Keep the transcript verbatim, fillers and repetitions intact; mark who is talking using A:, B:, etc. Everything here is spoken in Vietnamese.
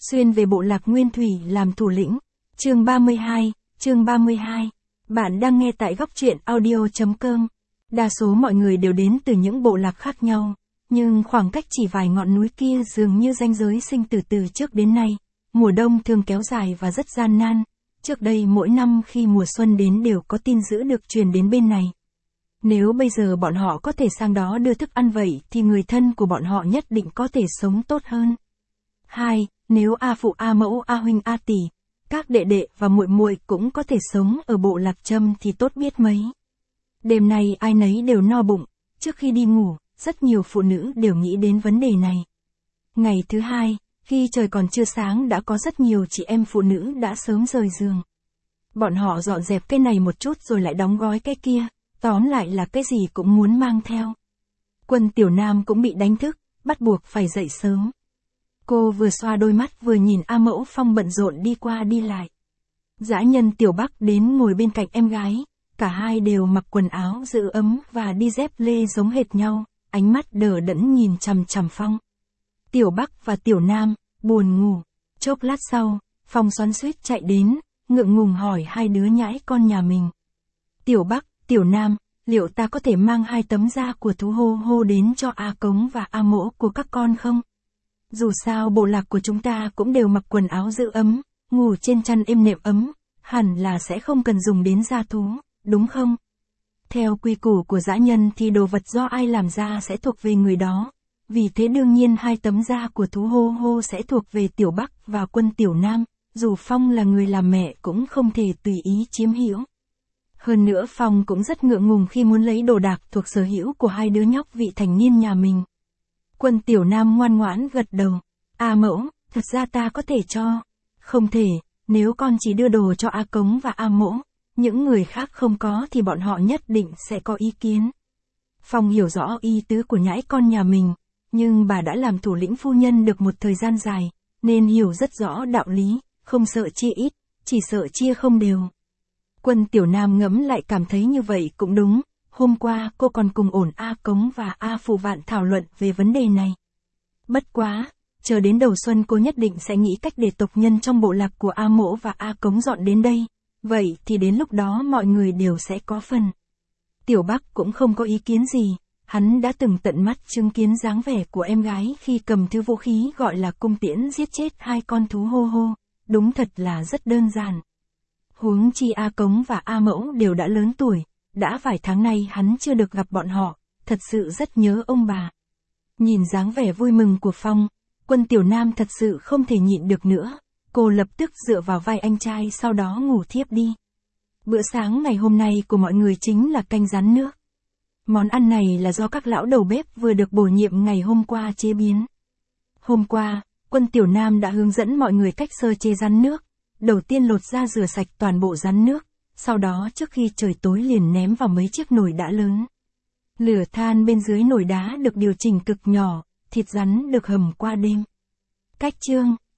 A: xuyên về bộ lạc Nguyên Thủy làm thủ lĩnh. Chương ba mươi hai, chương ba mươi hai. Bạn đang nghe tại góc truyện audio chấm com. Đa số mọi người đều đến từ những bộ lạc khác nhau, nhưng khoảng cách chỉ vài ngọn núi kia dường như ranh giới sinh tử từ trước đến nay. Mùa đông thường kéo dài và rất gian nan. Trước đây mỗi năm khi mùa xuân đến đều có tin dữ được truyền đến bên này. Nếu bây giờ bọn họ có thể sang đó đưa thức ăn vậy thì người thân của bọn họ nhất định có thể sống tốt hơn. Hai, nếu A phụ A mẫu A huynh A tỷ, các đệ đệ và muội muội cũng có thể sống ở bộ lạc Trâm thì tốt biết mấy. Đêm nay ai nấy đều no bụng, trước khi đi ngủ, rất nhiều phụ nữ đều nghĩ đến vấn đề này. Ngày thứ hai, khi trời còn chưa sáng đã có rất nhiều chị em phụ nữ đã sớm rời giường. Bọn họ dọn dẹp cái này một chút rồi lại đóng gói cái kia, tóm lại là cái gì cũng muốn mang theo. Quân Tiểu Nam cũng bị đánh thức, bắt buộc phải dậy sớm. Cô vừa xoa đôi mắt vừa nhìn A Mẫu Phong bận rộn đi qua đi lại. Dã nhân Tiểu Bắc đến ngồi bên cạnh em gái, cả hai đều mặc quần áo giữ ấm và đi dép lê giống hệt nhau, ánh mắt đờ đẫn nhìn chằm chằm Phong. Tiểu Bắc và Tiểu Nam, buồn ngủ. Chốc lát sau, Phong xoắn xuýt chạy đến, ngượng ngùng hỏi hai đứa nhãi con nhà mình. Tiểu Bắc, Tiểu Nam, liệu ta có thể mang hai tấm da của thú hô hô đến cho A Cống và A Mỗ của các con không? Dù sao bộ lạc của chúng ta cũng đều mặc quần áo giữ ấm, ngủ trên chăn êm nệm ấm, hẳn là sẽ không cần dùng đến da thú, đúng không? Theo quy củ của dã nhân thì đồ vật do ai làm ra sẽ thuộc về người đó, vì thế đương nhiên hai tấm da của thú hô hô sẽ thuộc về Tiểu Bắc và Quân Tiểu Nam, dù Phong là người làm mẹ cũng không thể tùy ý chiếm hữu. Hơn nữa Phong cũng rất ngượng ngùng khi muốn lấy đồ đạc thuộc sở hữu của hai đứa nhóc vị thành niên nhà mình. Quân Tiểu Nam ngoan ngoãn gật đầu. A Mẫu, thật ra ta có thể cho. Không thể, nếu con chỉ đưa đồ cho A Cống và A Mỗ, những người khác không có thì bọn họ nhất định sẽ có ý kiến. Phong hiểu rõ ý tứ của nhãi con nhà mình, nhưng bà đã làm thủ lĩnh phu nhân được một thời gian dài, nên hiểu rất rõ đạo lý, không sợ chia ít, chỉ sợ chia không đều. Quân Tiểu Nam ngẫm lại cảm thấy như vậy cũng đúng, hôm qua cô còn cùng ổn A Cống và A Phụ Vạn thảo luận về vấn đề này. Bất quá, chờ đến đầu xuân cô nhất định sẽ nghĩ cách để tộc nhân trong bộ lạc của A Mỗ và A Cống dọn đến đây, vậy thì đến lúc đó mọi người đều sẽ có phần. Tiểu Bắc cũng không có ý kiến gì, hắn đã từng tận mắt chứng kiến dáng vẻ của em gái khi cầm thứ vũ khí gọi là cung tiễn giết chết hai con thú hô hô, đúng thật là rất đơn giản. Huống chi A Cống và A Mẫu đều đã lớn tuổi, đã vài tháng nay hắn chưa được gặp bọn họ, thật sự rất nhớ ông bà. Nhìn dáng vẻ vui mừng của Phong, Quân Tiểu Nam thật sự không thể nhịn được nữa, cô lập tức dựa vào vai anh trai sau đó ngủ thiếp đi. Bữa sáng ngày hôm nay của mọi người chính là canh rắn nước. Món ăn này là do các lão đầu bếp vừa được bổ nhiệm ngày hôm qua chế biến. Hôm qua, Quân Tiểu Nam đã hướng dẫn mọi người cách sơ chế rắn nước. Đầu tiên lột ra rửa sạch toàn bộ rắn nước, sau đó trước khi trời tối liền ném vào mấy chiếc nồi đá lớn. Lửa than bên dưới nồi đá được điều chỉnh cực nhỏ, thịt rắn được hầm qua đêm. Cách chương